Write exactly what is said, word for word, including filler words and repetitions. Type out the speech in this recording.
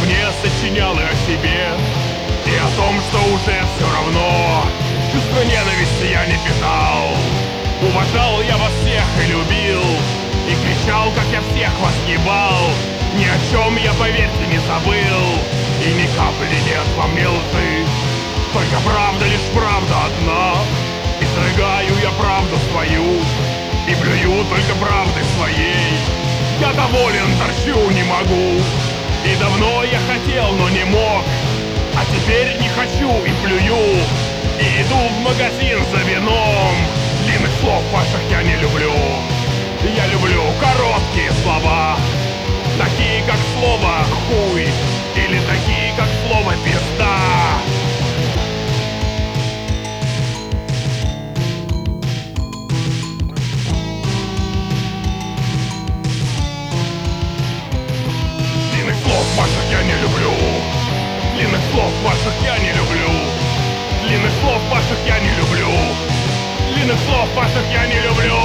наравне сочинял и о себе, и о том, что уже все равно. Чувство ненависти я не питал, уважал я вас всех и любил, и кричал, как я всех вас ебал. Ни о чем я, поверьте, не забыл, и ни капли нет во мне лжи. Только правда, лишь правда одна, и срыгаю я правду свою, и плюю только правды своей. Я доволен, торчу не могу, и давно я хотел, но не мог, а теперь не хочу и плюю, и иду в магазин за вином. Длинных слов ваших я не люблю, я люблю короткие слова, такие как слово хуй, или такие как слово пизда. Длинных слов ваших я не люблю, длинных слов ваших я не люблю, длинных слов ваших я не люблю, длинных слов ваших я не люблю.